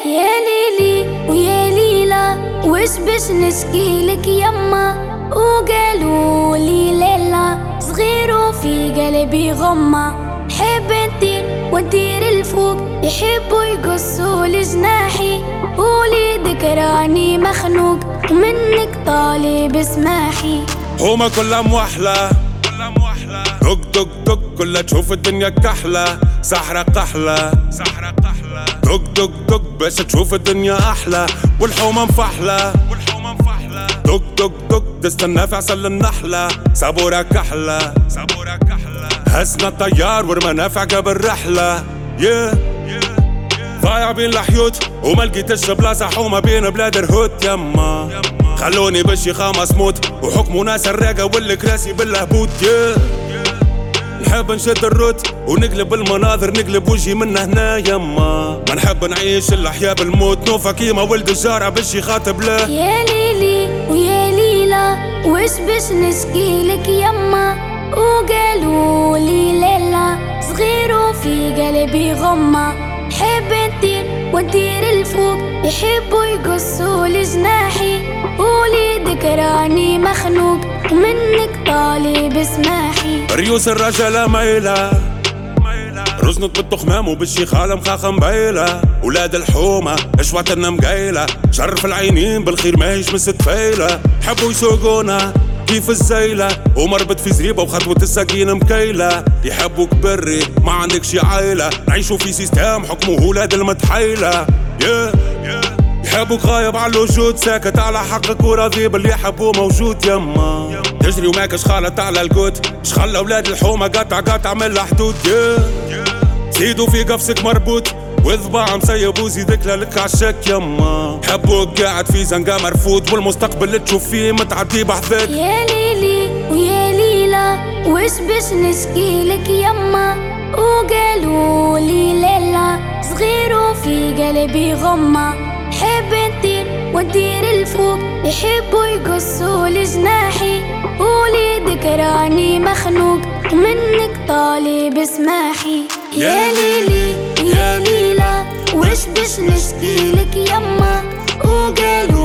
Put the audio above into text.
يا ليلي ويا ليلى وش باش نشكيلك يما. وقالوا لي ليلى صغير وفي قلبي غمة. حب نطير وندير الفوق يحبوا يقصوا لجناحي. وليدك راني مخنوق ومنك طالب اسماحي. هما كلها موحلة دق دق دق كلها تشوف الدنيا كحلة. سحرة قحلة دق دق دق باش تشوف الدنيا أحلى. والحومة مفحلة دق دق دق تستنى في عسل النحلة. صبورة كحلة هزنا الطيار والمنافع قبل رحلة. ضايع بين الحيوت وما لقيتش بلاصة حومة بين بلاد الهوت يما. خلوني بالشيخة مسموت وحكموا ناس الراقة والكراسي بالهبوط. نحب نشد الروت ونقلب المناظر نقلب وجهي من هنا يما. ما نحب نعيش الأحياء بالموت. نوفا كيما ولد الجارة بالشي خاطب له. يا ليلي ويا ليلى وش باش نشكيلك يما. وقالوا لي ليلى صغير وفي قلبي غمة. حب نطير وندير الفوق يحبوا يقصوا لجناحي. وليدك راني مخنوق ومنك طالب اسماحي. ريوس الرجالة مايلة رزنت بالتخمام وبالشيخالة مخاخة مبايلة. ولاد الحومة اشواتنا مقايلة. شرف العينين بالخير ماهيش مستفايلة. حبوا يسوقونا كيف الزيلة ومربط في زريبة وخطوة السكين مكيلة. يحبوك بري ما عندكش عايلة. نعيشوا في سيستم حكمه ولاد المتحيلة. يحبوك غايب على الوجود ساكت على حقك وراضي باللي يحبوه موجود يما. تجري وماكش خالط على القوت شخلى اولاد الحومة قطع من الحدود. زيدوا في قفصك مربوط وذباع مسيب وزيدك لك عالشك يما. حبوك قاعد في زنقة مرفوض والمستقبل اللي تشوف فيه متعدي بحثك. يا ليلي ويا ليلى وش باش نشكيلك يما. وقالوا لي ليلى صغير وفي قلبي غمة. حب نطير وندير الفوق يحبوا يقصوا لجناحي. وليدك راني مخنوق ومنك طالب اسماحي. يا ليلي ويا ليلى وش باش نشكيلك يما. وقالوا